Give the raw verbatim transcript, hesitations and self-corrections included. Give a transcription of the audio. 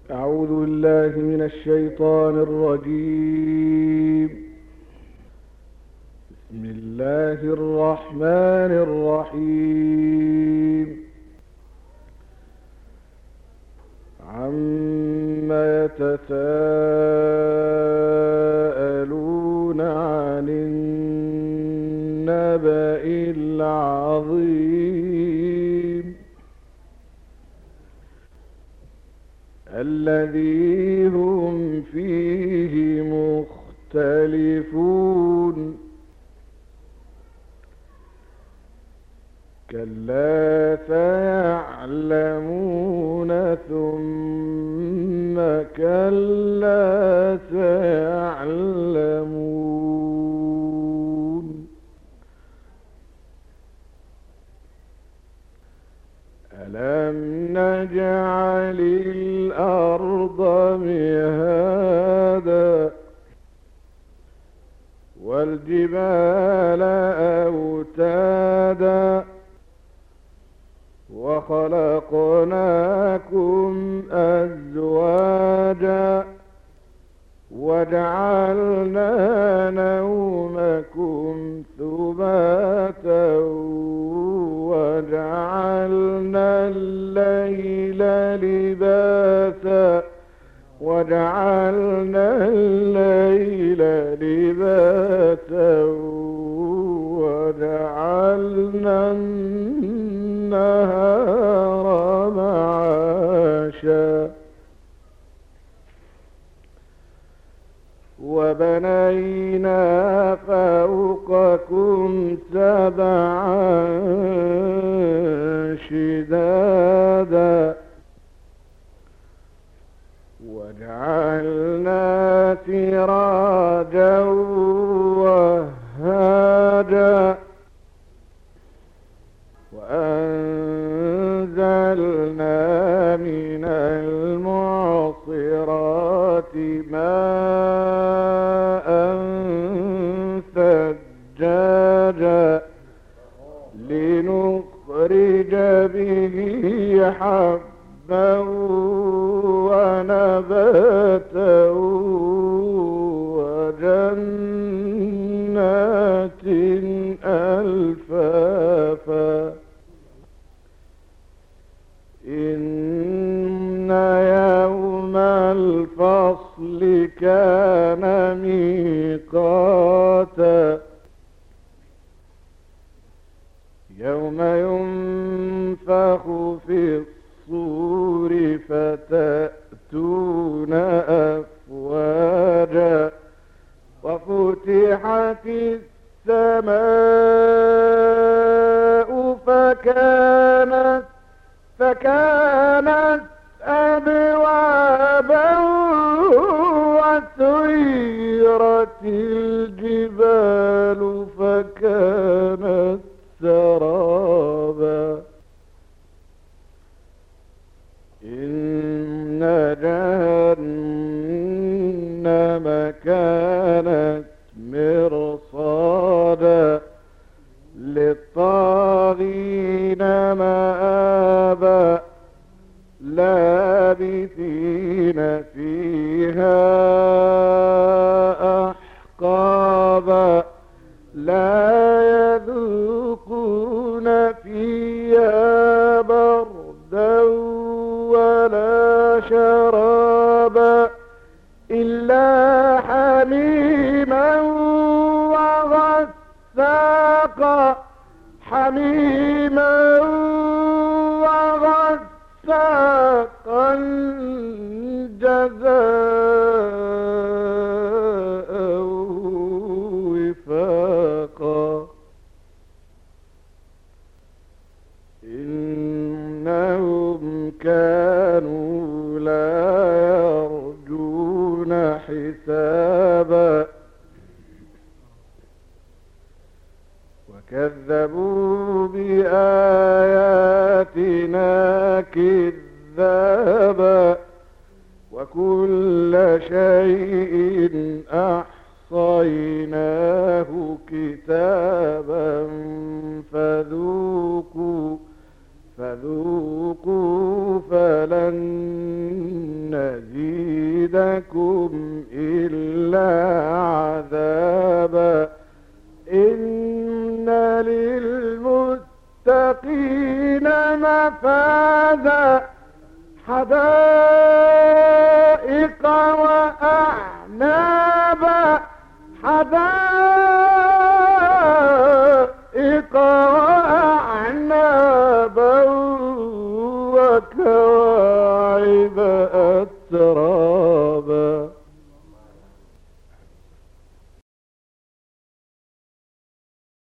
أعوذ بالله من الشيطان الرجيم. بسم الله الرحمن الرحيم. عما يتساءلون عن النبأ العظيم الذي هم فيه مختلفون. كلا سيعلمون ثم كلا سيعلمون. ألم نجعل الأرض مهادا والجبال أوتادا وخلقناكم أزواجا وجعلنا نومكم سباتا وجعلنا الليل لباسا وجعلنا الليل لباسا وجعلنا النهار معاشا وبنينا فوقكم سبعا شدادا وجعلنا سراجا وهاجا وأنزلنا من المعصرات ماء ثجاجا لنخرج به حبا ونباتا وجنات ألفافا. إن يوم الفصل كان ميقاتا يوم ينفخ في الصور فتأتون أفواجا وفتحت السماء فكانت فكانت أبوابا وسيرت الجبال فكانت سرابا. إن جهنم كانت مرصادا للطاغين مآبا لابثين فيها أحقابا لا يذوقون فيها بردا ولا شرابا إلا حميما وغساقا حميما وغساقا جزاء وفاقا. إنهم كانوا لا يرجون حسابا وكذبوا بآياتنا كذابا وكل شيء أحصيناه كتابا فذوقوا فذوقوا فلن نزيدكم إلا عذابا إن للمتقين مفازا حدائق وأعنابا حدائق وأعنابا وكواعب